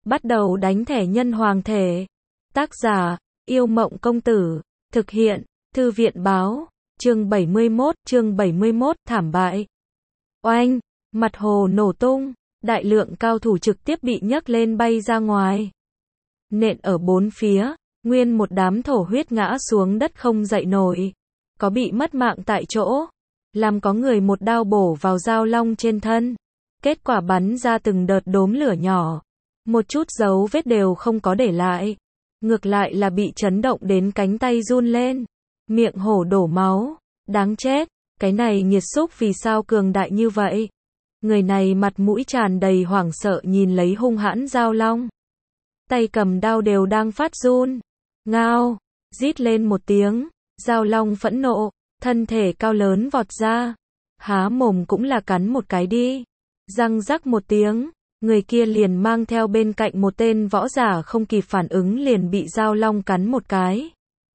Bắt đầu đánh thẻ nhân hoàng thể. Tác giả, Yêu Mộng Công Tử. Thực hiện, Thư viện Báo. Chương 71, thảm bại. Oanh, mặt hồ nổ tung, đại lượng cao thủ trực tiếp bị nhấc lên bay ra ngoài. Nện ở bốn phía, nguyên một đám thổ huyết ngã xuống đất không dậy nổi. Có bị mất mạng tại chỗ, làm có người một đao bổ vào Dao Long trên thân. Kết quả bắn ra từng đợt đốm lửa nhỏ. Một chút dấu vết đều không có để lại. Ngược lại là bị chấn động đến cánh tay run lên. Miệng hổ đổ máu. Đáng chết, cái này nghiệt xúc vì sao cường đại như vậy. Người này mặt mũi tràn đầy hoảng sợ nhìn lấy hung hãn Dao Long. Tay cầm đao đều đang phát run. Ngao, rít lên một tiếng. Dao Long phẫn nộ, thân thể cao lớn vọt ra. Há mồm cũng là cắn một cái đi. Răng rắc một tiếng, người kia liền mang theo bên cạnh một tên võ giả không kịp phản ứng liền bị Dao Long cắn một cái.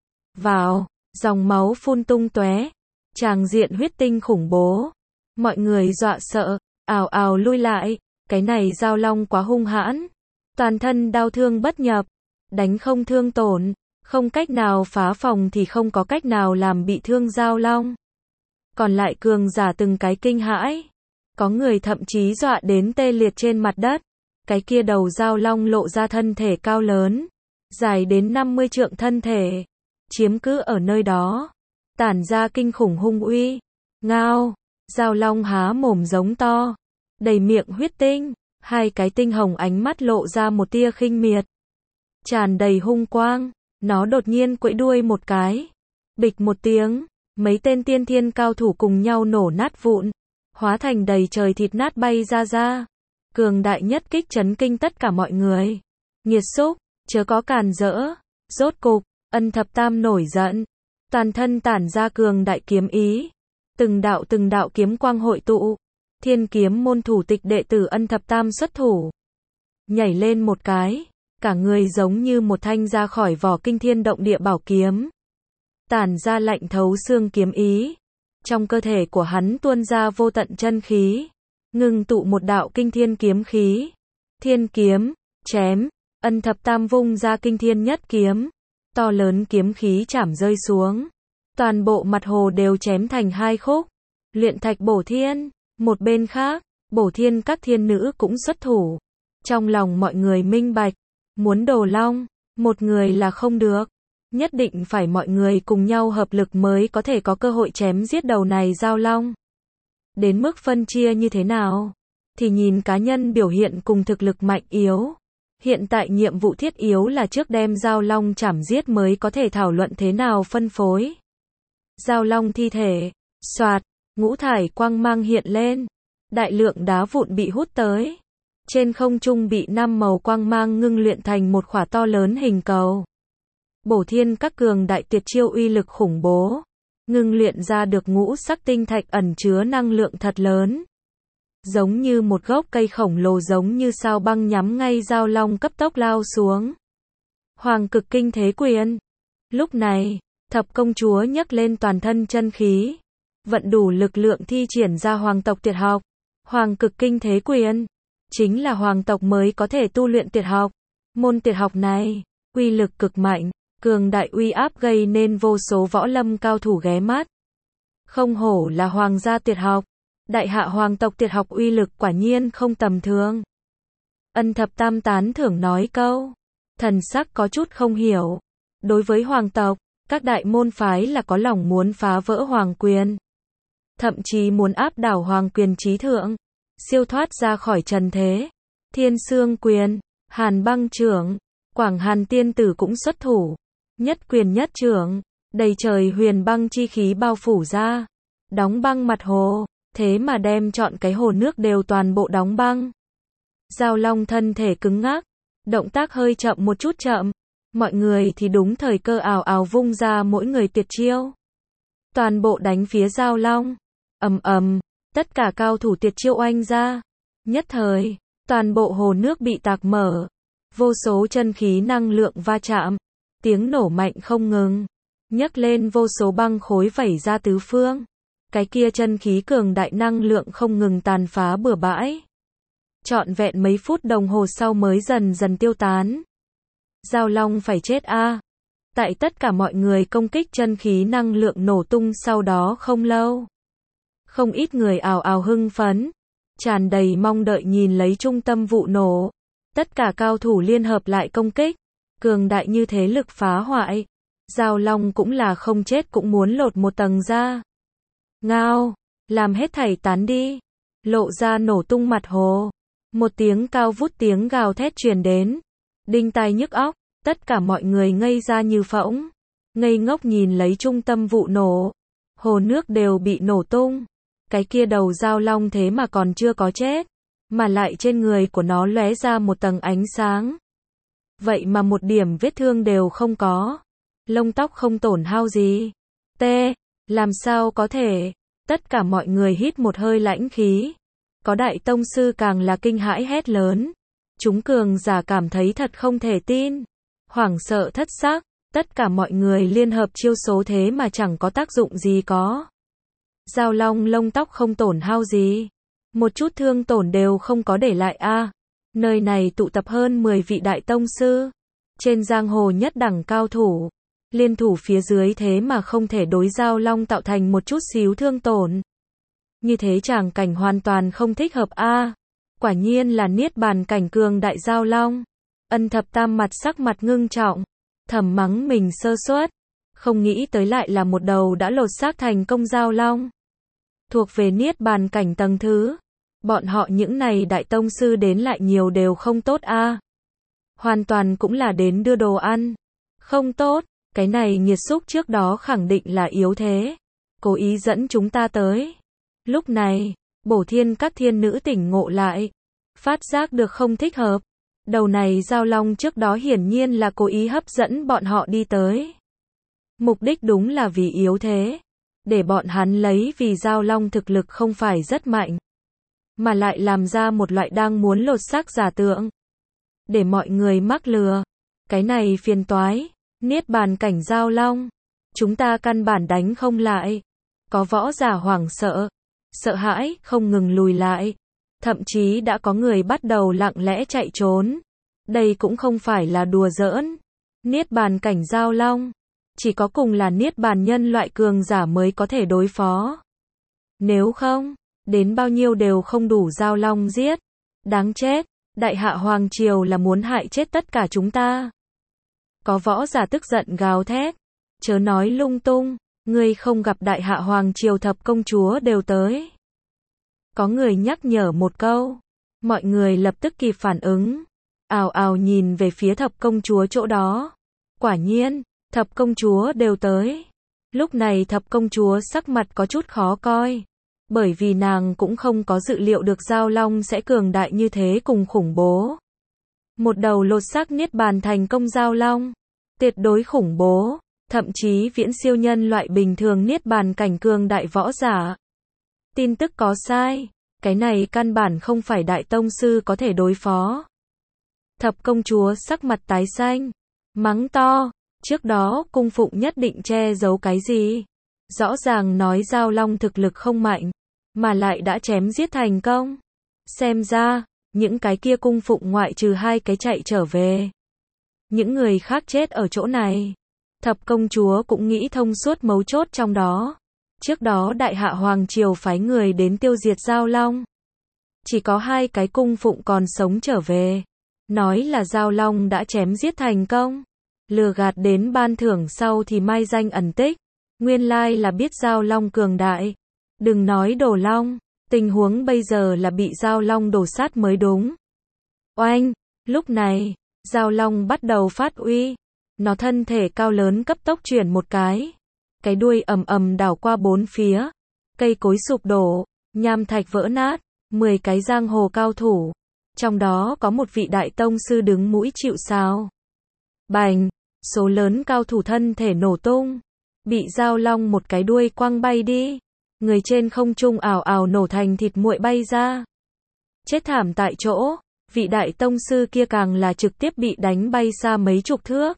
Vào, dòng máu phun tung tóe, tràng diện huyết tinh khủng bố. Mọi người dọa sợ, ào ào lui lại, cái này Dao Long quá hung hãn. Toàn thân đau thương bất nhập, đánh không thương tổn, không cách nào phá phòng thì không có cách nào làm bị thương Dao Long. Còn lại cường giả từng cái kinh hãi. Có người thậm chí dọa đến tê liệt trên mặt đất. Cái kia đầu Dao Long lộ ra thân thể cao lớn, dài đến 50 trượng thân thể, chiếm cứ ở nơi đó, tản ra kinh khủng hung uy. Ngao, Dao Long há mồm giống to, đầy miệng huyết tinh, hai cái tinh hồng ánh mắt lộ ra một tia khinh miệt, tràn đầy hung quang. Nó đột nhiên quẫy đuôi một cái, bịch một tiếng, mấy tên tiên thiên cao thủ cùng nhau nổ nát vụn, hóa thành đầy trời thịt nát bay ra. Cường đại nhất kích chấn kinh tất cả mọi người. Nghiệt xúc, chớ có càn rỡ. Rốt cục, Ân Thập Tam nổi giận, toàn thân tản ra cường đại kiếm ý. Từng đạo kiếm quang hội tụ. Thiên kiếm môn thủ tịch đệ tử Ân Thập Tam xuất thủ. Nhảy lên một cái, cả người giống như một thanh ra khỏi vỏ kinh thiên động địa bảo kiếm. Tản ra lạnh thấu xương kiếm ý. Trong cơ thể của hắn tuôn ra vô tận chân khí, ngưng tụ một đạo kinh thiên kiếm khí. Thiên kiếm, chém, Ân Thập Tam vung ra kinh thiên nhất kiếm. To lớn kiếm khí chảm rơi xuống. Toàn bộ mặt hồ đều chém thành hai khúc. Luyện thạch bổ thiên, một bên khác, bổ thiên các thiên nữ cũng xuất thủ. Trong lòng mọi người minh bạch, muốn đồ long, một người là không được. Nhất định phải mọi người cùng nhau hợp lực mới có thể có cơ hội chém giết đầu này Dao Long. Đến mức phân chia như thế nào? Thì nhìn cá nhân biểu hiện cùng thực lực mạnh yếu. Hiện tại nhiệm vụ thiết yếu là trước đem Dao Long chảm giết mới có thể thảo luận thế nào phân phối. Dao Long thi thể, xoạt, ngũ thải quang mang hiện lên. Đại lượng đá vụn bị hút tới. Trên không trung bị 5 màu quang mang ngưng luyện thành một khỏa to lớn hình cầu. Bổ thiên các cường đại tuyệt chiêu uy lực khủng bố, ngưng luyện ra được ngũ sắc tinh thạch ẩn chứa năng lượng thật lớn. Giống như một gốc cây khổng lồ giống như sao băng nhắm ngay Dao Long cấp tốc lao xuống. Hoàng cực kinh thế quyền. Lúc này, thập công chúa nhấc lên toàn thân chân khí, vận đủ lực lượng thi triển ra hoàng tộc tuyệt học. Hoàng cực kinh thế quyền, chính là hoàng tộc mới có thể tu luyện tuyệt học. Môn tuyệt học này, uy lực cực mạnh. Cường đại uy áp gây nên vô số võ lâm cao thủ ghé mắt. Không hổ là hoàng gia tuyệt học. Đại hạ hoàng tộc tuyệt học uy lực quả nhiên không tầm thường. Ân Thập Tam tán thưởng nói câu. Thần sắc có chút không hiểu. Đối với hoàng tộc, các đại môn phái là có lòng muốn phá vỡ hoàng quyền. Thậm chí muốn áp đảo hoàng quyền chí thượng. Siêu thoát ra khỏi trần thế. Thiên Sương quyền, Hàn Băng trưởng, Quảng Hàn tiên tử cũng xuất thủ. Nhất quyền nhất trưởng, đầy trời huyền băng chi khí bao phủ ra, đóng băng mặt hồ, thế mà đem trọn cái hồ nước đều toàn bộ đóng băng. Dao Long thân thể cứng ngắc, động tác hơi chậm một chút chậm, mọi người thì đúng thời cơ ào ào vung ra mỗi người tuyệt chiêu. Toàn bộ đánh phía Dao Long, ầm, tất cả cao thủ tuyệt chiêu oanh ra. Nhất thời, toàn bộ hồ nước bị tạc mở, vô số chân khí năng lượng va chạm. Tiếng nổ mạnh không ngừng, nhấc lên vô số băng khối vẩy ra tứ phương. Cái kia chân khí cường đại năng lượng không ngừng tàn phá bừa bãi. trọn vẹn mấy phút đồng hồ sau mới dần dần tiêu tán. Giao Long phải chết a. Tại tất cả mọi người công kích chân khí năng lượng nổ tung sau đó không lâu. Không ít người ào ào hưng phấn, tràn đầy mong đợi nhìn lấy trung tâm vụ nổ. Tất cả cao thủ liên hợp lại công kích, cường đại như thế lực phá hoại. Giao Long cũng là không chết cũng muốn lột một tầng ra. Ngao, làm hết thảy tán đi, lộ ra nổ tung mặt hồ. Một tiếng cao vút tiếng gào thét truyền đến, đinh tai nhức óc, tất cả mọi người ngây ra như phỗng, ngây ngốc nhìn lấy trung tâm vụ nổ. Hồ nước đều bị nổ tung, cái kia đầu Giao Long thế mà còn chưa có chết, mà lại trên người của nó lóe ra một tầng ánh sáng. Vậy mà một điểm vết thương đều không có, lông tóc không tổn hao gì. Làm sao có thể? Tất cả mọi người hít một hơi lãnh khí. Có đại tông sư càng là kinh hãi hét lớn. Chúng cường giả cảm thấy thật không thể tin. Hoảng sợ thất xác, tất cả mọi người liên hợp chiêu số thế mà chẳng có tác dụng gì có. Giao Long lông tóc không tổn hao gì, một chút thương tổn đều không có để lại a. Nơi này tụ tập hơn 10 vị đại tông sư, trên giang hồ nhất đẳng cao thủ, liên thủ phía dưới thế mà không thể đối Giao Long tạo thành một chút xíu thương tổn. Như thế tràng cảnh hoàn toàn không thích hợp a. Quả nhiên là niết bàn cảnh cường đại Giao Long. Ân Thập Tam mặt sắc mặt ngưng trọng, thầm mắng mình sơ suất, không nghĩ tới lại là một đầu đã lột xác thành công Giao Long. Thuộc về niết bàn cảnh tầng thứ, bọn họ những này đại tông sư đến lại nhiều đều không tốt a. Hoàn toàn cũng là đến đưa đồ ăn. Không tốt, cái này nghiệt xúc trước đó khẳng định là yếu thế, cố ý dẫn chúng ta tới. Lúc này, Bổ Thiên các thiên nữ tỉnh ngộ lại, phát giác được không thích hợp. Đầu này Giao Long trước đó hiển nhiên là cố ý hấp dẫn bọn họ đi tới. Mục đích đúng là vì yếu thế, để bọn hắn lấy vì Giao Long thực lực không phải rất mạnh, mà lại làm ra một loại đang muốn lột xác giả tượng, để mọi người mắc lừa. Cái này phiền toái, niết bàn cảnh Giao Long, chúng ta căn bản đánh không lại. Có võ giả hoảng sợ, sợ hãi, không ngừng lùi lại. Thậm chí đã có người bắt đầu lặng lẽ chạy trốn. Đây cũng không phải là đùa giỡn. Niết bàn cảnh Giao Long, chỉ có cùng là niết bàn nhân loại cường giả mới có thể đối phó. Nếu không, đến bao nhiêu đều không đủ Giao Long giết. Đáng chết, Đại Hạ Hoàng Triều là muốn hại chết tất cả chúng ta. Có võ giả tức giận gào thét. Chớ nói lung tung, ngươi không gặp Đại Hạ Hoàng Triều thập công chúa đều tới. Có người nhắc nhở một câu, mọi người lập tức kịp phản ứng, ào ào nhìn về phía thập công chúa chỗ đó. Quả nhiên, thập công chúa đều tới. Lúc này thập công chúa sắc mặt có chút khó coi, bởi vì nàng cũng không có dự liệu được Giao Long sẽ cường đại như thế cùng khủng bố. Một đầu lột xác niết bàn thành công Giao Long, tuyệt đối khủng bố, thậm chí viễn siêu nhân loại bình thường niết bàn cảnh cường đại võ giả. Tin tức có sai, cái này căn bản không phải đại tông sư có thể đối phó. Thập công chúa sắc mặt tái xanh, mắng to, trước đó cung phụng nhất định che giấu cái gì? Rõ ràng nói Giao Long thực lực không mạnh, mà lại đã chém giết thành công. Xem ra, những cái kia cung phụng ngoại trừ 2 cái chạy trở về, những người khác chết ở chỗ này. Thập công chúa cũng nghĩ thông suốt mấu chốt trong đó. Trước đó Đại Hạ Hoàng Triều phái người đến tiêu diệt Giao Long, chỉ có 2 cái cung phụng còn sống trở về, nói là Giao Long đã chém giết thành công, lừa gạt đến ban thưởng sau thì mai danh ẩn tích, nguyên lai là biết Giao Long cường đại. Đừng nói đổ long, tình huống bây giờ là bị Giao Long đổ sát mới đúng. Oanh, lúc này, Giao Long bắt đầu phát uy, nó thân thể cao lớn cấp tốc chuyển một cái đuôi ầm ầm đảo qua bốn phía, cây cối sụp đổ, nham thạch vỡ nát, 10 cái giang hồ cao thủ, trong đó có một vị đại tông sư đứng mũi chịu sào. Bành, số lớn cao thủ thân thể nổ tung, bị Giao Long một cái đuôi quăng bay đi, người trên không trung ảo ảo nổ thành thịt nguội bay ra. Chết thảm tại chỗ, vị đại tông sư kia càng là trực tiếp bị đánh bay xa mấy chục thước,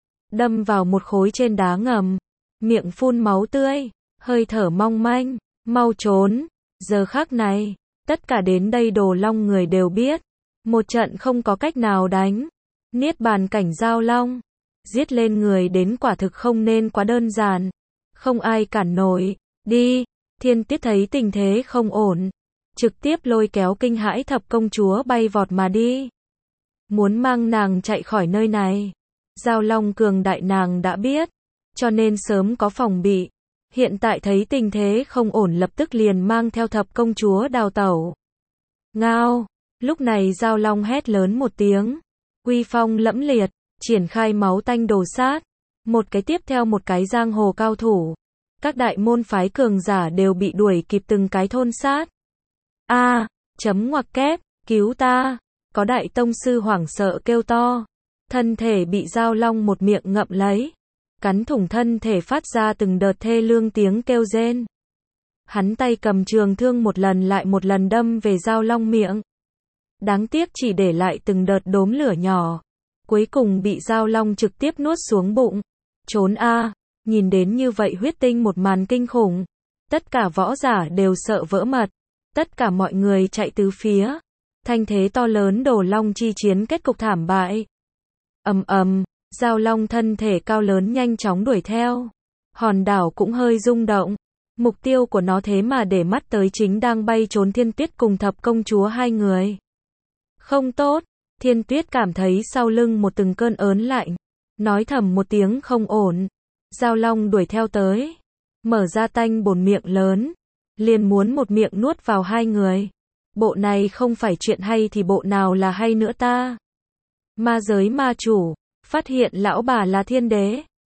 đâm vào một khối trên đá ngầm, miệng phun máu tươi, hơi thở mong manh, mau trốn. Giờ khắc này, Tất cả đến đây Đồ Long người đều biết, một trận không có cách nào đánh. Niết bàn cảnh Giao Long, giết lên người đến quả thực không nên quá đơn giản. Không ai cản nổi, đi, Thiên Tuyết thấy tình thế không ổn, trực tiếp lôi kéo kinh hãi thập công chúa bay vọt mà đi. Muốn mang nàng chạy khỏi nơi này. Giao Long cường đại nàng đã biết, cho nên sớm có phòng bị. Hiện tại thấy tình thế không ổn lập tức liền mang theo thập công chúa đào tẩu. Ngao, lúc này Giao Long hét lớn một tiếng, uy phong lẫm liệt, triển khai máu tanh đồ sát, một cái tiếp theo một cái giang hồ cao thủ. Các đại môn phái cường giả đều bị đuổi kịp từng cái thôn sát. Chấm ngoặc kép, cứu ta, có đại tông sư hoảng sợ kêu to, thân thể bị Giao Long một miệng ngậm lấy, cắn thủng thân thể phát ra từng đợt thê lương tiếng kêu rên. Hắn tay cầm trường thương một lần lại một lần đâm về Giao Long miệng. Đáng tiếc chỉ để lại từng đợt đốm lửa nhỏ, cuối cùng bị Giao Long trực tiếp nuốt xuống bụng. Trốn nhìn đến như vậy huyết tinh một màn kinh khủng, tất cả võ giả đều sợ vỡ mật, tất cả mọi người chạy tứ phía. Thanh thế to lớn Đồ Long chi chiến kết cục thảm bại. Giao Long thân thể cao lớn nhanh chóng đuổi theo. Hòn đảo cũng hơi rung động. Mục tiêu của nó thế mà để mắt tới chính đang bay trốn Thiên Tuyết cùng thập công chúa hai người. Không tốt, Thiên Tuyết cảm thấy sau lưng một từng cơn ớn lạnh, nói thầm một tiếng không ổn. Giao Long đuổi theo tới, mở ra tanh bồn miệng lớn, liền muốn một miệng nuốt vào hai người. Bộ này không phải chuyện hay thì bộ nào là hay nữa ta? Ma giới ma chủ, phát hiện lão bà là thiên đế.